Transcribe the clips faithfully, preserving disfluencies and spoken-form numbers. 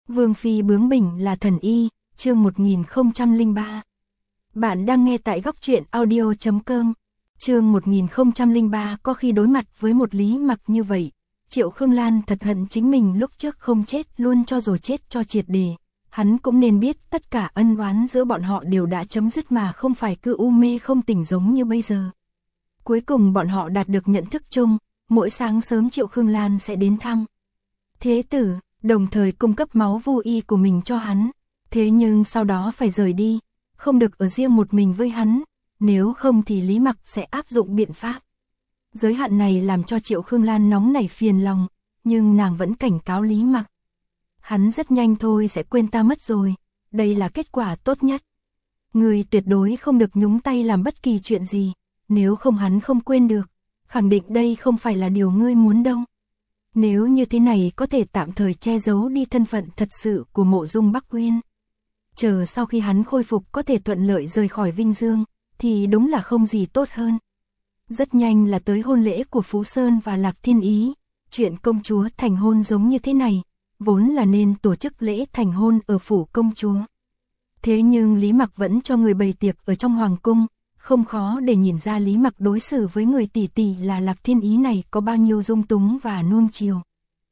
Vương phi bướng bỉnh là thần y, chương một nghìn không trăm lẻ ba. Bạn đang nghe tại góc truyện audio chấm com. Chương một nghìn không trăm lẻ ba. Có khi đối mặt với một Lý Mặc như vậy, Triệu Khương Lan thật hận chính mình lúc trước không chết luôn cho rồi chết cho triệt để. Hắn cũng nên biết tất cả ân oán giữa bọn họ đều đã chấm dứt mà không phải cứ u mê không tỉnh giống như bây giờ. Cuối cùng bọn họ đạt được nhận thức chung, mỗi sáng sớm Triệu Khương Lan sẽ đến thăm Thế tử, đồng thời cung cấp máu vô y của mình cho hắn. Thế nhưng sau đó phải rời đi, không được ở riêng một mình với hắn, nếu không thì Lý Mặc sẽ áp dụng biện pháp. Giới hạn này làm cho Triệu Khương Lan nóng nảy phiền lòng, nhưng nàng vẫn cảnh cáo Lý Mặc. Hắn rất nhanh thôi sẽ quên ta mất rồi, đây là kết quả tốt nhất. Người tuyệt đối không được nhúng tay làm bất kỳ chuyện gì, nếu không hắn không quên được, khẳng định đây không phải là điều ngươi muốn đâu. Nếu như thế này có thể tạm thời che giấu đi thân phận thật sự của Mộ Dung Bắc Uyên. Chờ sau khi hắn khôi phục có thể thuận lợi rời khỏi Vinh Dương, thì đúng là không gì tốt hơn. Rất nhanh là tới hôn lễ của Phú Sơn và Lạc Thiên Ý, chuyện công chúa thành hôn giống như thế này, vốn là nên tổ chức lễ thành hôn ở phủ công chúa. Thế nhưng Lý Mặc vẫn cho người bày tiệc ở trong hoàng cung, không khó để nhìn ra Lý Mặc đối xử với người tỷ tỷ là Lạc Thiên Ý này có bao nhiêu dung túng và nuông chiều.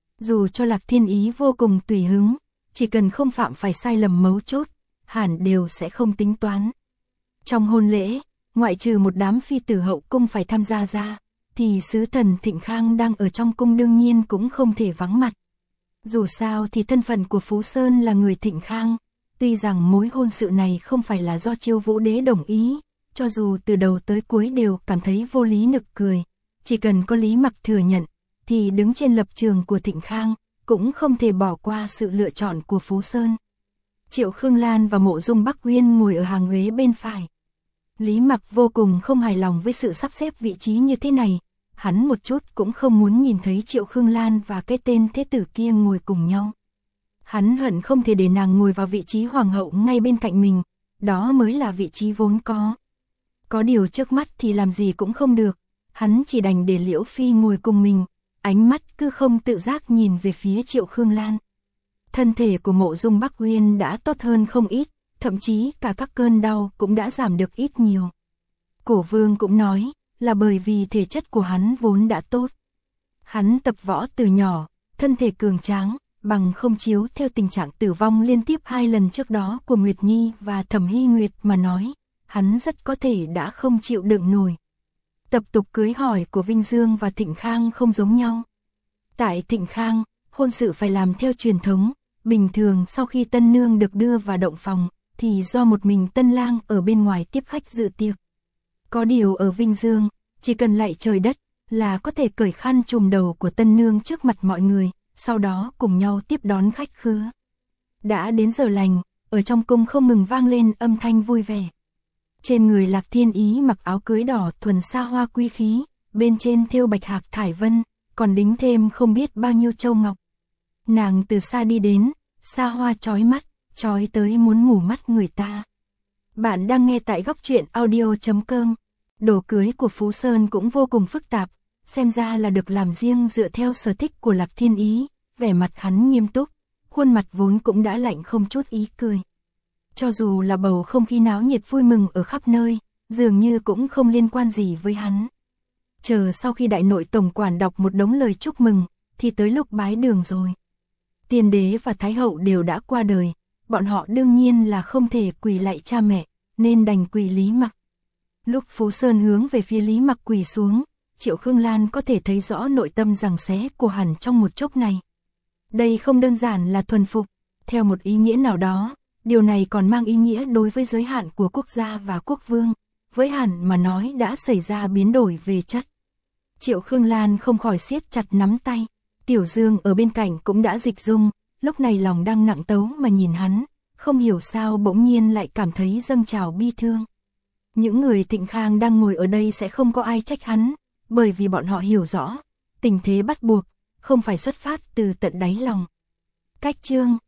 Dù cho Lạc Thiên Ý vô cùng tùy hứng, chỉ cần không phạm phải sai lầm mấu chốt, hẳn đều sẽ không tính toán. Trong hôn lễ, ngoại trừ một đám phi tử hậu cung phải tham gia ra, thì sứ thần Thịnh Khang đang ở trong cung đương nhiên cũng không thể vắng mặt. Dù sao thì thân phận của Phú Sơn là người Thịnh Khang, tuy rằng mối hôn sự này không phải là do Chiêu Vũ Đế đồng ý, cho dù từ đầu tới cuối đều cảm thấy vô lý nực cười, chỉ cần có Lý Mặc thừa nhận, thì đứng trên lập trường của Thịnh Khang, cũng không thể bỏ qua sự lựa chọn của Phú Sơn. Triệu Khương Lan và Mộ Dung Bắc Uyên ngồi ở hàng ghế bên phải. Lý Mặc vô cùng không hài lòng với sự sắp xếp vị trí như thế này, hắn một chút cũng không muốn nhìn thấy Triệu Khương Lan và cái tên thế tử kia ngồi cùng nhau. Hắn hận không thể để nàng ngồi vào vị trí hoàng hậu ngay bên cạnh mình, đó mới là vị trí vốn có. Có điều trước mắt thì làm gì cũng không được, hắn chỉ đành để Liễu Phi ngồi cùng mình, ánh mắt cứ không tự giác nhìn về phía Triệu Khương Lan. Thân thể của Mộ Dung Bắc Uyên đã tốt hơn không ít, thậm chí cả các cơn đau cũng đã giảm được ít nhiều. Cổ Vương cũng nói, là bởi vì thể chất của hắn vốn đã tốt. Hắn tập võ từ nhỏ, thân thể cường tráng, bằng không chiếu theo tình trạng tử vong liên tiếp hai lần trước đó của Nguyệt Nhi và Thẩm Hy Nguyệt mà nói, hắn rất có thể đã không chịu đựng nổi. Tập tục cưới hỏi của Vinh Dương và Thịnh Khang không giống nhau. Tại Thịnh Khang, hôn sự phải làm theo truyền thống, bình thường sau khi tân nương được đưa vào động phòng, thì do một mình tân lang ở bên ngoài tiếp khách dự tiệc. Có điều ở Vinh Dương, chỉ cần lạy trời đất, là có thể cởi khăn trùm đầu của tân nương trước mặt mọi người, sau đó cùng nhau tiếp đón khách khứa. Đã đến giờ lành, ở trong cung không ngừng vang lên âm thanh vui vẻ. Trên người Lạc Thiên Ý mặc áo cưới đỏ thuần xa hoa quý khí, bên trên thêu bạch hạc thải vân, còn đính thêm không biết bao nhiêu châu ngọc. Nàng từ xa đi đến, xa hoa chói mắt, chói tới muốn mù mắt người ta. Bạn đang nghe tại góc truyện audio chấm com. Đồ cưới của Phú Sơn cũng vô cùng phức tạp, xem ra là được làm riêng dựa theo sở thích của Lạc Thiên Ý, vẻ mặt hắn nghiêm túc, khuôn mặt vốn cũng đã lạnh không chút ý cười. Cho dù là bầu không khí náo nhiệt vui mừng ở khắp nơi, dường như cũng không liên quan gì với hắn. Chờ sau khi đại nội tổng quản đọc một đống lời chúc mừng, thì tới lúc bái đường rồi. Tiên đế và thái hậu đều đã qua đời, bọn họ đương nhiên là không thể quỳ lạy cha mẹ, nên đành quỳ Lý Mặc. Lúc Phú Sơn hướng về phía Lý Mặc quỳ xuống, Triệu Khương Lan có thể thấy rõ nội tâm giằng xé của hắn trong một chốc này. Đây không đơn giản là thuần phục, theo một ý nghĩa nào đó, điều này còn mang ý nghĩa đối với giới hạn của quốc gia và quốc vương, với hắn mà nói đã xảy ra biến đổi về chất. Triệu Khương Lan không khỏi siết chặt nắm tay, Tiểu Dương ở bên cạnh cũng đã dịch dung, lúc này lòng đang nặng tấu mà nhìn hắn, không hiểu sao bỗng nhiên lại cảm thấy dâng trào bi thương. Những người Thịnh Khang đang ngồi ở đây sẽ không có ai trách hắn, bởi vì bọn họ hiểu rõ, tình thế bắt buộc, không phải xuất phát từ tận đáy lòng. Cách chương